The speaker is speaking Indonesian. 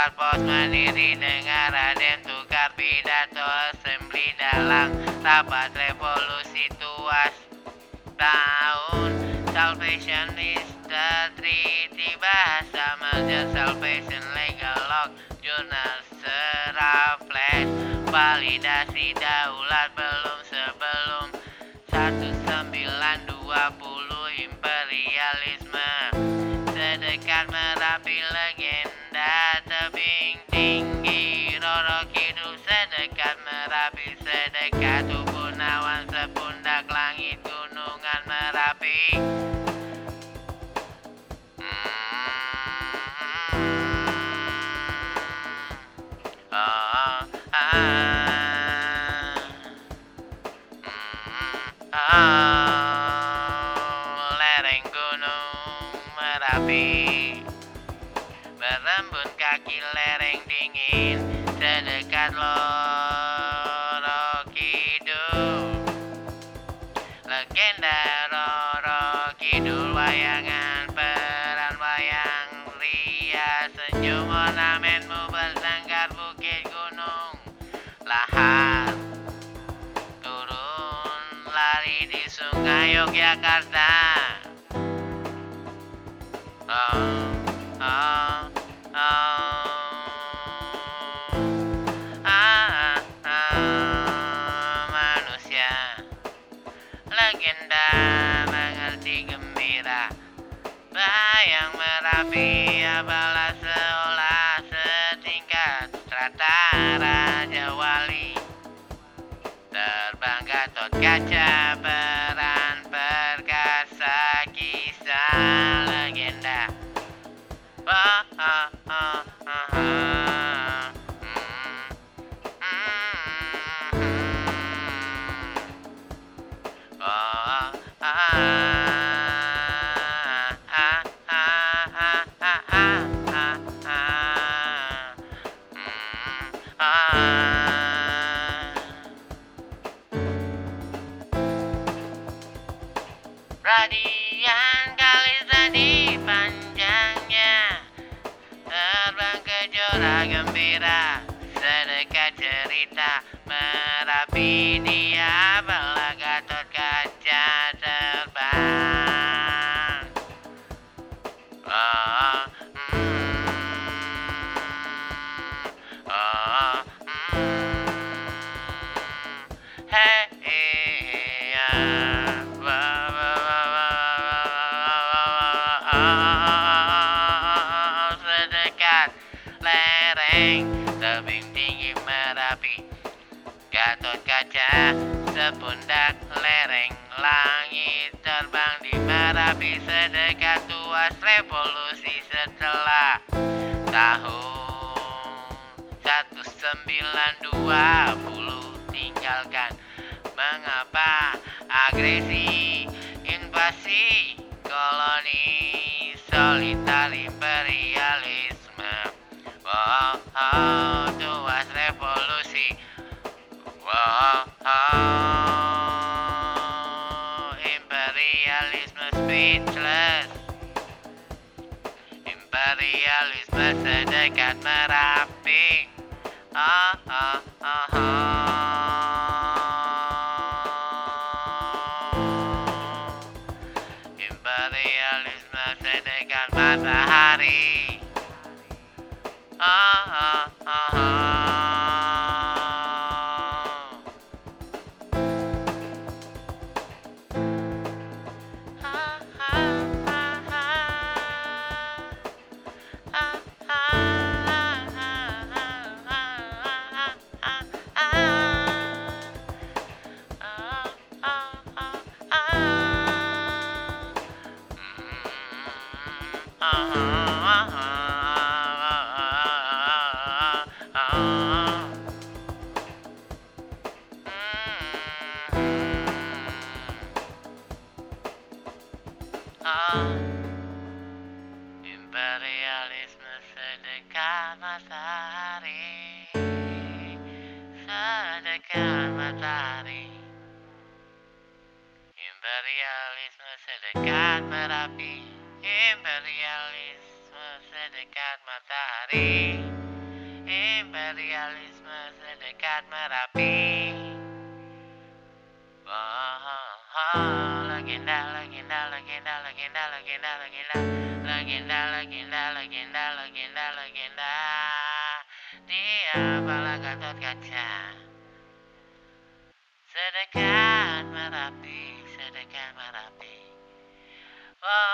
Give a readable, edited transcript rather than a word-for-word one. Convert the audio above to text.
ular pos mandiri, dengar Raden tukar pidato assembly dalam rapat revolusi tuas tahun. Salvation is the treaty, bahasa merger salvation legal lock, jurnal serap flash, validasi daulat belum sebelum 1920 imperialisme. Sedekat Merapi legenda tebing tinggi Roro Kidul, sedekat Merapi, sedekat tubuh awan sepundak langit gunungan Merapi. Lereng gunung Merapi, berembun kaki lereng dingin, sedekat Roro Kidul. Legenda Roro Kidul, wayangan peran wayang ria, senyum ornamenmu bersangkar bukit gunung lahar, turun lari di sungai Yogyakarta. Manusia legenda mengerti gembira, bayang Merapi apalah seolah setingkat strata Raja Wali. Terbang Gatot Kaca, peran perkasa, kisah legenda. Radian kali sedih panjangnya, terbang kejora gembira, sedekat cerita Merapi, dia apalah Gatot Kaca terbang. Sedekat lereng tebing tinggi Merapi, Gatot Kaca, sepundak lereng langit terbang di Merapi, sedekat tuas revolusi setelah tahun 1920. Tinggalkan mengapa agresi, invasi, koloni, soliter imperialisme. Tuas revolusi. Imperialisme speechless. Imperialisme sedekat Merapi. Imperialisme sedekat matahari. Imperialisme sedekat matahari, sedekat matahari. Imperialisme sedekat Merapi, imperialisme sedekat matahari. Imperialisme sedekat Merapi. Legenda, legenda, legenda, legenda, legenda, legenda, legenda, legenda, legenda, legenda, legenda. Dia bala Gatot Kaca. Sedekat Merapi, sedekat Merapi.